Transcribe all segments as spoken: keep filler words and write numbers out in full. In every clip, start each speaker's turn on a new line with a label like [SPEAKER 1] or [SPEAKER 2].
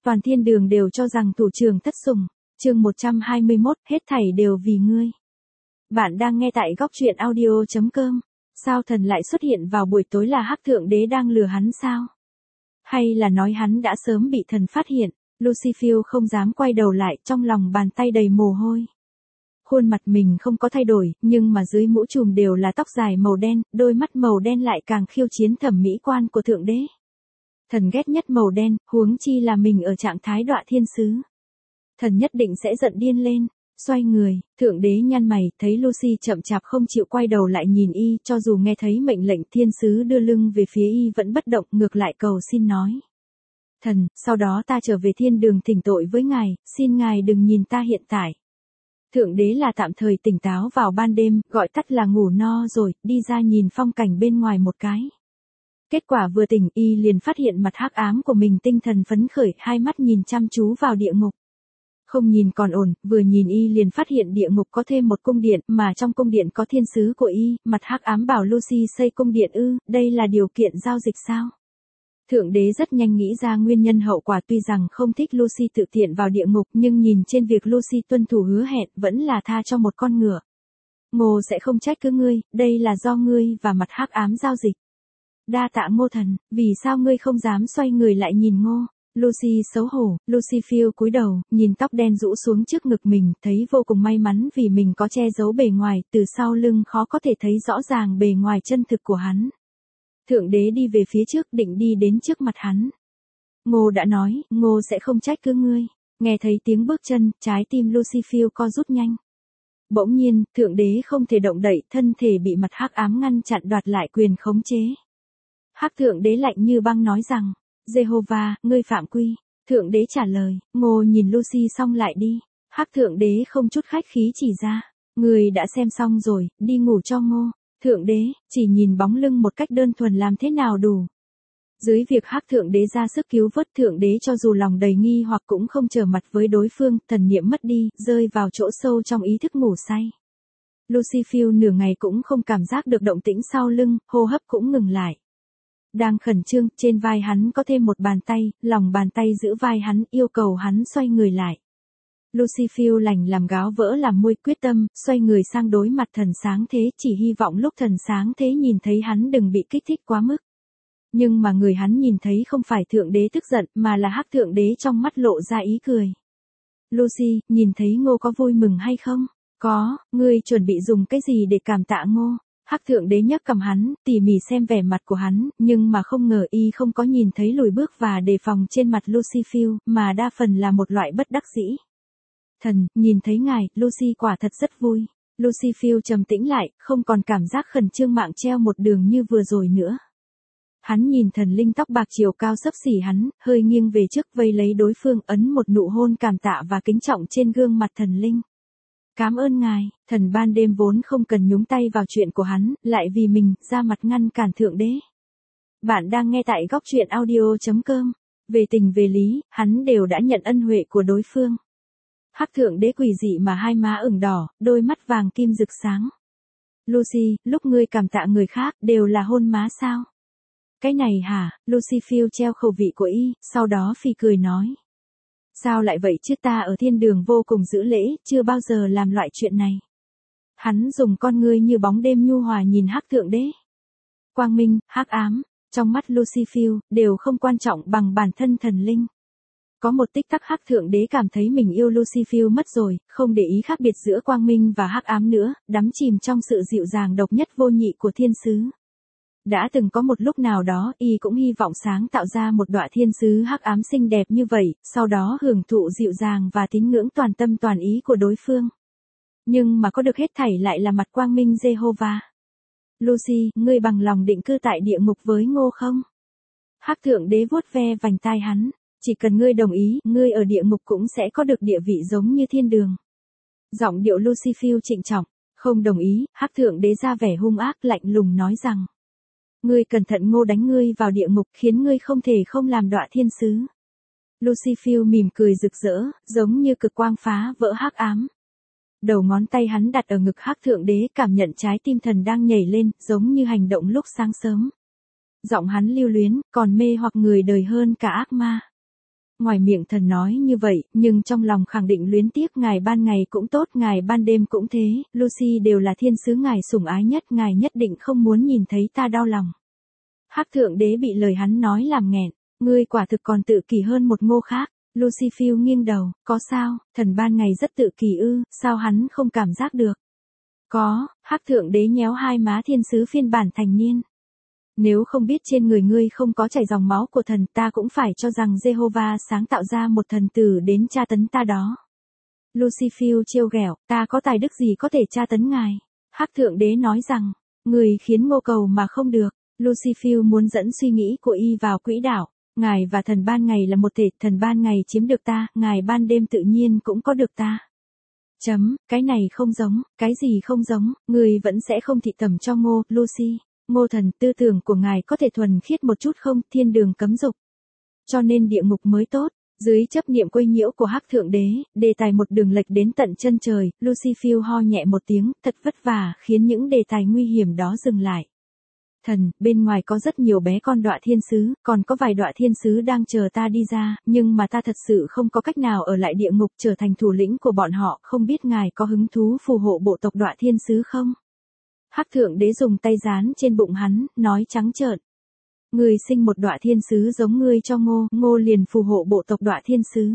[SPEAKER 1] toàn thiên đường đều cho rằng thủ trưởng thất sủng. Chương một trăm hai mươi mốt, hết thảy đều vì ngươi. Bạn đang nghe tại góc truyện audio chấm com. Sao thần lại xuất hiện vào buổi tối, là Hắc Thượng Đế đang lừa hắn sao? Hay là nói hắn đã sớm bị thần phát hiện? Lucifer không dám quay đầu lại, trong lòng bàn tay đầy mồ hôi. Khuôn mặt mình không có thay đổi, nhưng mà dưới mũ trùm đều là tóc dài màu đen, đôi mắt màu đen lại càng khiêu chiến thẩm mỹ quan của Thượng Đế. Thần ghét nhất màu đen, huống chi là mình ở trạng thái đọa thiên sứ. Thần nhất định sẽ giận điên lên. Xoay người, Thượng Đế nhăn mày, thấy Lucy chậm chạp không chịu quay đầu lại nhìn y, cho dù nghe thấy mệnh lệnh, thiên sứ đưa lưng về phía y vẫn bất động, ngược lại cầu xin nói. Thần, sau đó ta trở về thiên đường thỉnh tội với ngài, xin ngài đừng nhìn ta hiện tại. Thượng Đế là tạm thời tỉnh táo vào ban đêm, gọi tắt là ngủ no rồi, đi ra nhìn phong cảnh bên ngoài một cái. Kết quả vừa tỉnh, y liền phát hiện mặt hắc ám của mình, tinh thần phấn khởi, hai mắt nhìn chăm chú vào địa ngục. Không nhìn còn ổn, vừa nhìn y liền phát hiện địa ngục có thêm một cung điện, mà trong cung điện có thiên sứ của y. Mặt hắc ám bảo Lucy xây cung điện ư, đây là điều kiện giao dịch sao? Thượng Đế rất nhanh nghĩ ra nguyên nhân hậu quả, tuy rằng không thích Lucy tự tiện vào địa ngục, nhưng nhìn trên việc Lucy tuân thủ hứa hẹn, vẫn là tha cho một con ngựa. Ngô sẽ không trách cứ ngươi, đây là do ngươi và mặt hắc ám giao dịch. Đa tạ Ngô thần, vì sao ngươi không dám xoay người lại nhìn Ngô? Lucy xấu hổ, Lucifer cúi đầu, nhìn tóc đen rũ xuống trước ngực mình, thấy vô cùng may mắn vì mình có che giấu bề ngoài, từ sau lưng khó có thể thấy rõ ràng bề ngoài chân thực của hắn. Thượng Đế đi về phía trước, định đi đến trước mặt hắn. Ngô đã nói, Ngô sẽ không trách cứ ngươi. Nghe thấy tiếng bước chân, trái tim Lucifer co rút nhanh. Bỗng nhiên, Thượng Đế không thể động đậy, thân thể bị mặt hắc ám ngăn chặn, đoạt lại quyền khống chế. Hắc Thượng Đế lạnh như băng nói rằng, Jehovah, ngươi phạm quy. Thượng Đế trả lời, Ngô nhìn Lucy xong lại đi. Hắc Thượng Đế không chút khách khí chỉ ra, ngươi đã xem xong rồi, đi ngủ cho Ngô. Thượng Đế, chỉ nhìn bóng lưng một cách đơn thuần làm thế nào đủ. Dưới việc Hắc Thượng Đế ra sức cứu vớt, Thượng Đế cho dù lòng đầy nghi hoặc cũng không trở mặt với đối phương, thần niệm mất đi, rơi vào chỗ sâu trong ý thức ngủ say. Lucifer nửa ngày cũng không cảm giác được động tĩnh sau lưng, hô hấp cũng ngừng lại. Đang khẩn trương, trên vai hắn có thêm một bàn tay, lòng bàn tay giữ vai hắn, yêu cầu hắn xoay người lại. Lucifer lành làm gáo vỡ làm môi, quyết tâm, xoay người sang đối mặt thần sáng thế, chỉ hy vọng lúc thần sáng thế nhìn thấy hắn đừng bị kích thích quá mức. Nhưng mà người hắn nhìn thấy không phải Thượng Đế tức giận, mà là Hắc Thượng Đế trong mắt lộ ra ý cười. Lucy, nhìn thấy Ngô có vui mừng hay không? Có, ngươi chuẩn bị dùng cái gì để cảm tạ Ngô? Hắc Thượng Đế nhấc cầm hắn, tỉ mỉ xem vẻ mặt của hắn, nhưng mà không ngờ y không có nhìn thấy lùi bước và đề phòng trên mặt Lucifer, mà đa phần là một loại bất đắc dĩ. Thần, nhìn thấy ngài, Lucy quả thật rất vui. Lucifer trầm tĩnh lại, không còn cảm giác khẩn trương mạng treo một đường như vừa rồi nữa. Hắn nhìn thần linh tóc bạc chiều cao xấp xỉ hắn, hơi nghiêng về trước vây lấy đối phương, ấn một nụ hôn cảm tạ và kính trọng trên gương mặt thần linh. Cảm ơn ngài, thần ban đêm vốn không cần nhúng tay vào chuyện của hắn, lại vì mình, ra mặt ngăn cản Thượng Đế. Bạn đang nghe tại góc truyện audio chấm com. Về tình về lý, hắn đều đã nhận ân huệ của đối phương. Hắc Thượng Đế quỷ dị mà hai má ửng đỏ, đôi mắt vàng kim rực sáng. Lucy, lúc ngươi cảm tạ người khác, đều là hôn má sao? Cái này hả? Lucifer treo khẩu vị của y, sau đó phì cười nói. Sao lại vậy chứ, ta ở thiên đường vô cùng giữ lễ, chưa bao giờ làm loại chuyện này. Hắn dùng con ngươi như bóng đêm nhu hòa nhìn Hắc Thượng Đế. Quang minh, hắc ám, trong mắt Lucifer, đều không quan trọng bằng bản thân thần linh. Có một tích tắc Hắc Thượng Đế cảm thấy mình yêu Lucifer mất rồi, không để ý khác biệt giữa quang minh và hắc ám nữa, đắm chìm trong sự dịu dàng độc nhất vô nhị của thiên sứ. Đã từng có một lúc nào đó, y cũng hy vọng sáng tạo ra một đọa thiên sứ hắc ám xinh đẹp như vậy, sau đó hưởng thụ dịu dàng và tín ngưỡng toàn tâm toàn ý của đối phương. Nhưng mà có được hết thảy lại là mặt quang minh Jehovah. Lucy, ngươi bằng lòng định cư tại địa ngục với Ngô không? Hắc Thượng Đế vuốt ve vành tai hắn, chỉ cần ngươi đồng ý, ngươi ở địa ngục cũng sẽ có được địa vị giống như thiên đường. Giọng điệu Lucifer trịnh trọng, không đồng ý, Hắc Thượng Đế ra vẻ hung ác lạnh lùng nói rằng. Ngươi cẩn thận, Ngô đánh ngươi vào địa ngục, khiến ngươi không thể không làm đọa thiên sứ. Lucifer mỉm cười rực rỡ, giống như cực quang phá vỡ hắc ám. Đầu ngón tay hắn đặt ở ngực Hắc Thượng Đế, cảm nhận trái tim thần đang nhảy lên, giống như hành động lúc sáng sớm. Giọng hắn lưu luyến, còn mê hoặc người đời hơn cả ác ma. Ngoài miệng thần nói như vậy, nhưng trong lòng khẳng định luyến tiếc ngài ban ngày cũng tốt, ngài ban đêm cũng thế, Lucy đều là thiên sứ ngài sủng ái nhất, ngài nhất định không muốn nhìn thấy ta đau lòng. Hắc thượng đế bị lời hắn nói làm nghẹn, ngươi quả thực còn tự kỷ hơn một ngô khác. Lucy phiêu nghiêng đầu, có sao, thần ban ngày rất tự kỷ ư, sao hắn không cảm giác được? Có, Hắc thượng đế nhéo hai má thiên sứ phiên bản thành niên. Nếu không biết trên người ngươi không có chảy dòng máu của thần, ta cũng phải cho rằng Jehovah sáng tạo ra một thần tử đến tra tấn ta đó. Lucy phiêu trêu ghẹo, ta có tài đức gì có thể tra tấn ngài? Hắc thượng đế nói rằng, người khiến ngô cầu mà không được. Lucy phiêu muốn dẫn suy nghĩ của y vào quỹ đạo. Ngài và thần ban ngày là một thể, thần ban ngày chiếm được ta, ngài ban đêm tự nhiên cũng có được ta. Chấm, cái này không giống, cái gì không giống, người vẫn sẽ không thị tẩm cho ngô, Lucy. Ngô thần, tư tưởng của ngài có thể thuần khiết một chút không, thiên đường cấm dục. Cho nên địa ngục mới tốt, dưới chấp niệm quấy nhiễu của Hắc thượng đế, đề tài một đường lệch đến tận chân trời, Lucy phiêu ho nhẹ một tiếng, thật vất vả, khiến những đề tài nguy hiểm đó dừng lại. Thần, bên ngoài có rất nhiều bé con đọa thiên sứ, còn có vài đọa thiên sứ đang chờ ta đi ra, nhưng mà ta thật sự không có cách nào ở lại địa ngục trở thành thủ lĩnh của bọn họ, không biết ngài có hứng thú phù hộ bộ tộc đọa thiên sứ không? Hắc thượng đế dùng tay dán trên bụng hắn, nói trắng trợn. Người sinh một đọa thiên sứ giống ngươi cho ngô, ngô liền phù hộ bộ tộc đọa thiên sứ.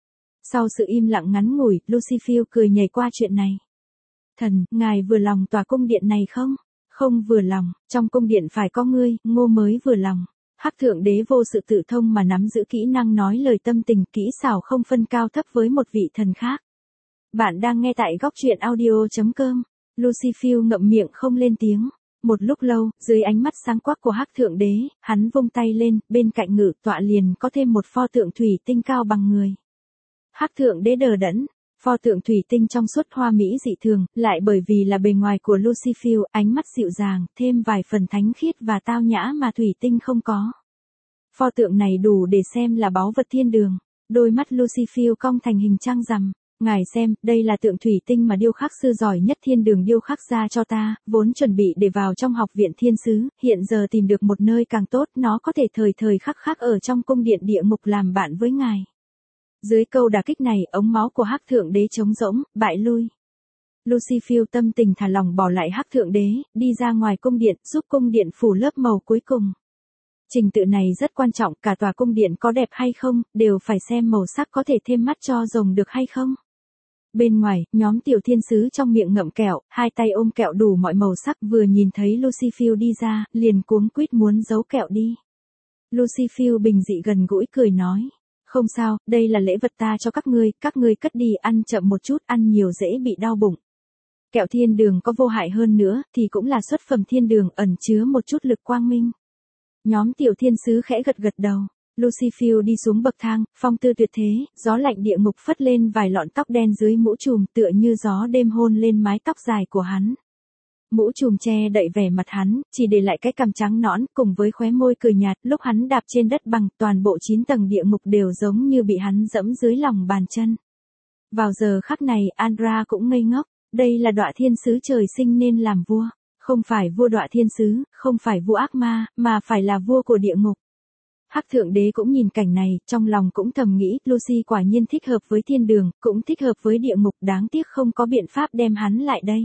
[SPEAKER 1] Sau sự im lặng ngắn ngủi, Lucy phiêu cười nhảy qua chuyện này. Thần, ngài vừa lòng tòa cung điện này không? Không vừa lòng, trong cung điện phải có ngươi, ngô mới vừa lòng. Hắc thượng đế vô sự tự thông mà nắm giữ kỹ năng nói lời tâm tình, kỹ xảo không phân cao thấp với một vị thần khác. Bạn đang nghe tại góc truyện audio chấm com. Lucy phiêu ngậm miệng không lên tiếng. Một lúc lâu, dưới ánh mắt sáng quắc của Hắc thượng đế, hắn vung tay lên, bên cạnh ngự tọa liền có thêm một pho tượng thủy tinh cao bằng người. Hắc thượng đế đờ đẫn. Pho tượng thủy tinh trong suốt hoa mỹ dị thường, lại bởi vì là bề ngoài của Lucy phiêu, ánh mắt dịu dàng, thêm vài phần thánh khiết và tao nhã mà thủy tinh không có. Pho tượng này đủ để xem là báu vật thiên đường. Đôi mắt Lucy phiêu cong thành hình trăng rằm. Ngài xem, đây là tượng thủy tinh mà điêu khắc sư giỏi nhất thiên đường điêu khắc ra cho ta, vốn chuẩn bị để vào trong học viện thiên sứ, hiện giờ tìm được một nơi càng tốt, nó có thể thời thời khắc khắc ở trong cung điện địa ngục làm bạn với ngài. Dưới câu đả kích này, ống máu của Hắc thượng đế trống rỗng, bại lui. Lucy phiêu tâm tình thả lỏng bỏ lại Hắc thượng đế, đi ra ngoài cung điện, giúp cung điện phủ lớp màu cuối cùng. Trình tự này rất quan trọng, cả tòa cung điện có đẹp hay không, đều phải xem màu sắc có thể thêm mắt cho rồng được hay không. Bên ngoài, nhóm tiểu thiên sứ trong miệng ngậm kẹo, hai tay ôm kẹo đủ mọi màu sắc, vừa nhìn thấy Lucy phiêu đi ra, liền cuống quýt muốn giấu kẹo đi. Lucy phiêu bình dị gần gũi cười nói. Không sao, đây là lễ vật ta cho các ngươi, các ngươi cất đi, ăn chậm một chút, ăn nhiều dễ bị đau bụng. Kẹo thiên đường có vô hại hơn nữa, thì cũng là xuất phẩm thiên đường, ẩn chứa một chút lực quang minh. Nhóm tiểu thiên sứ khẽ gật gật đầu. Lucy phiêu đi xuống bậc thang, phong tư tuyệt thế, gió lạnh địa ngục phất lên vài lọn tóc đen dưới mũ trùm, tựa như gió đêm hôn lên mái tóc dài của hắn. Mũ trùm che đậy vẻ mặt hắn, chỉ để lại cái cằm trắng nõn, cùng với khóe môi cười nhạt, lúc hắn đạp trên đất bằng, toàn bộ chín tầng địa ngục đều giống như bị hắn dẫm dưới lòng bàn chân. Vào giờ khắc này, Andra cũng ngây ngốc, đây là đọa thiên sứ trời sinh nên làm vua, không phải vua đọa thiên sứ, không phải vua ác ma, mà phải là vua của địa ngục. Hắc thượng đế cũng nhìn cảnh này, trong lòng cũng thầm nghĩ, Lucy quả nhiên thích hợp với thiên đường, cũng thích hợp với địa ngục, đáng tiếc không có biện pháp đem hắn lại đây.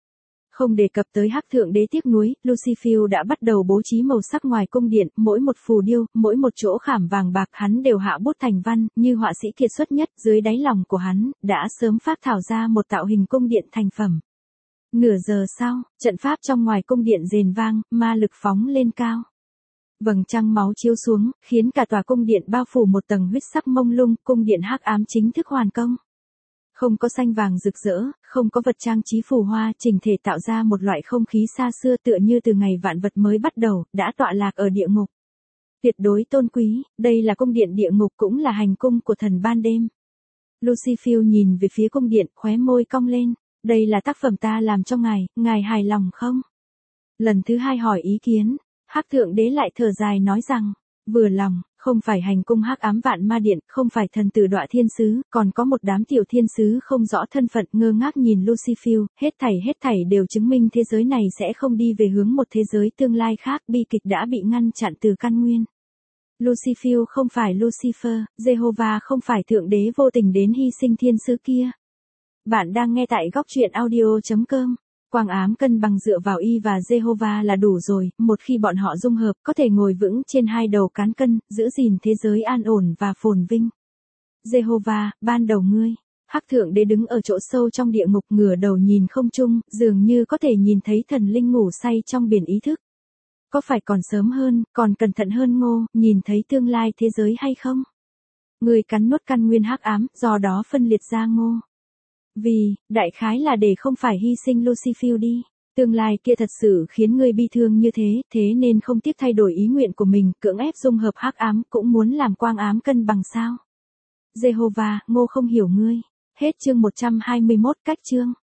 [SPEAKER 1] Không đề cập tới Hắc thượng đế tiếc nuối, Lucy phiêu đã bắt đầu bố trí màu sắc ngoài cung điện, mỗi một phù điêu, mỗi một chỗ khảm vàng bạc hắn đều hạ bút thành văn, như họa sĩ kiệt xuất nhất, dưới đáy lòng của hắn, đã sớm phác thảo ra một tạo hình cung điện thành phẩm. Nửa giờ sau, trận pháp trong ngoài cung điện rền vang, ma lực phóng lên cao. Vầng trăng máu chiếu xuống, khiến cả tòa cung điện bao phủ một tầng huyết sắc mông lung, cung điện hắc ám chính thức hoàn công. Không có xanh vàng rực rỡ, không có vật trang trí phù hoa, chỉnh thể tạo ra một loại không khí xa xưa tựa như từ ngày vạn vật mới bắt đầu, đã tọa lạc ở địa ngục. Tuyệt đối tôn quý, đây là cung điện địa ngục cũng là hành cung của thần ban đêm. Lucy phiêu nhìn về phía cung điện, khóe môi cong lên, đây là tác phẩm ta làm cho ngài, ngài hài lòng không? Lần thứ hai hỏi ý kiến, Hắc thượng đế lại thở dài nói rằng, vừa lòng, không phải hành cung hắc ám vạn ma điện, không phải thần tử đọa thiên sứ, còn có một đám tiểu thiên sứ không rõ thân phận ngơ ngác nhìn Lucy phiêu, hết thảy hết thảy đều chứng minh thế giới này sẽ không đi về hướng một thế giới tương lai khác, bi kịch đã bị ngăn chặn từ căn nguyên. Lucifer không phải Lucifer, Jehovah không phải thượng đế vô tình đến hy sinh thiên sứ kia. Bạn đang nghe tại góc truyện audio.com. Quang ám cân bằng dựa vào y và Jehovah là đủ rồi, một khi bọn họ dung hợp, có thể ngồi vững trên hai đầu cán cân, giữ gìn thế giới an ổn và phồn vinh. Jehovah, ban đầu ngươi, Hắc thượng đế đứng ở chỗ sâu trong địa ngục, ngửa đầu nhìn không trung, dường như có thể nhìn thấy thần linh ngủ say trong biển ý thức. Có phải còn sớm hơn, còn cẩn thận hơn Ngô, nhìn thấy tương lai thế giới hay không? Người cắn nuốt căn nguyên hắc ám, do đó phân liệt ra Ngô. Vì, đại khái là để không phải hy sinh Lucifer đi. Tương lai kia thật sự khiến ngươi bi thương như thế, thế nên không tiếc thay đổi ý nguyện của mình, cưỡng ép dung hợp hắc ám, cũng muốn làm quang ám cân bằng sao? Jehovah, Ngô không hiểu ngươi. Hết chương một trăm hai mươi mốt, cách chương.